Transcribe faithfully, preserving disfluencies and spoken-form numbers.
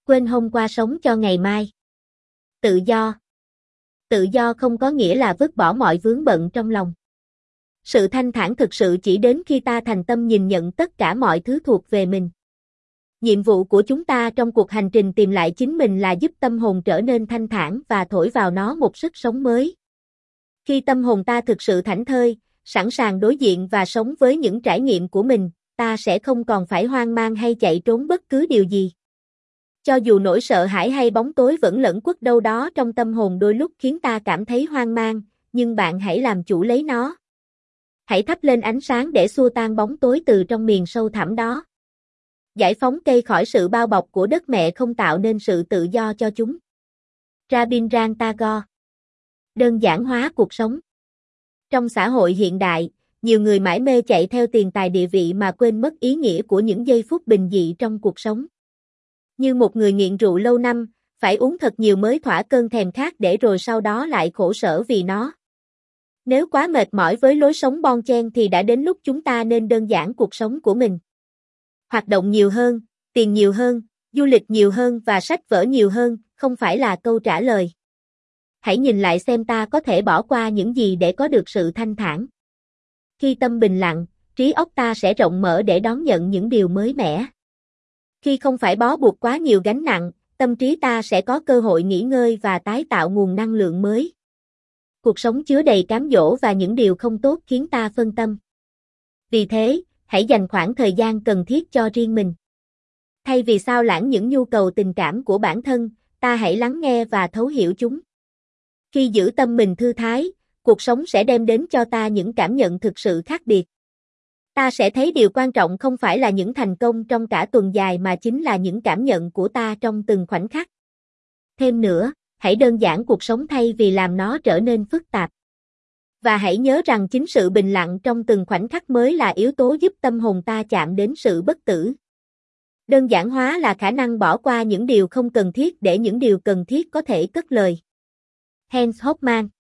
Quên hôm qua sống cho ngày mai. Tự do. Tự do không có nghĩa là vứt bỏ mọi vướng bận trong lòng. Sự thanh thản thực sự chỉ đến khi ta thành tâm nhìn nhận tất cả mọi thứ thuộc về mình. Nhiệm vụ của chúng ta trong cuộc hành trình tìm lại chính mình là giúp tâm hồn trở nên thanh thản và thổi vào nó một sức sống mới. Khi tâm hồn ta thực sự thảnh thơi, sẵn sàng đối diện và sống với những trải nghiệm của mình, ta sẽ không còn phải hoang mang hay chạy trốn bất cứ điều gì. Cho dù nỗi sợ hãi hay bóng tối vẫn lẫn quất đâu đó trong tâm hồn đôi lúc khiến ta cảm thấy hoang mang, nhưng bạn hãy làm chủ lấy nó. Hãy thắp lên ánh sáng để xua tan bóng tối từ trong miền sâu thẳm đó. Giải phóng cây khỏi sự bao bọc của đất mẹ không tạo nên sự tự do cho chúng. Rabindranath Tagore. Đơn giản hóa cuộc sống. Trong xã hội hiện đại, nhiều người mải mê chạy theo tiền tài địa vị mà quên mất ý nghĩa của những giây phút bình dị trong cuộc sống. Như một người nghiện rượu lâu năm, phải uống thật nhiều mới thỏa cơn thèm khát để rồi sau đó lại khổ sở vì nó. Nếu quá mệt mỏi với lối sống bon chen thì đã đến lúc chúng ta nên đơn giản cuộc sống của mình. Hoạt động nhiều hơn, tiền nhiều hơn, du lịch nhiều hơn và sách vở nhiều hơn, không phải là câu trả lời. Hãy nhìn lại xem ta có thể bỏ qua những gì để có được sự thanh thản. Khi tâm bình lặng, trí óc ta sẽ rộng mở để đón nhận những điều mới mẻ. Khi không phải bó buộc quá nhiều gánh nặng, tâm trí ta sẽ có cơ hội nghỉ ngơi và tái tạo nguồn năng lượng mới. Cuộc sống chứa đầy cám dỗ và những điều không tốt khiến ta phân tâm. Vì thế, hãy dành khoảng thời gian cần thiết cho riêng mình. Thay vì sao lãng những nhu cầu tình cảm của bản thân, ta hãy lắng nghe và thấu hiểu chúng. Khi giữ tâm mình thư thái, cuộc sống sẽ đem đến cho ta những cảm nhận thực sự khác biệt. Ta sẽ thấy điều quan trọng không phải là những thành công trong cả tuần dài mà chính là những cảm nhận của ta trong từng khoảnh khắc. Thêm nữa, hãy đơn giản cuộc sống thay vì làm nó trở nên phức tạp. Và hãy nhớ rằng chính sự bình lặng trong từng khoảnh khắc mới là yếu tố giúp tâm hồn ta chạm đến sự bất tử. Đơn giản hóa là khả năng bỏ qua những điều không cần thiết để những điều cần thiết có thể cất lời. Hans Hofmann.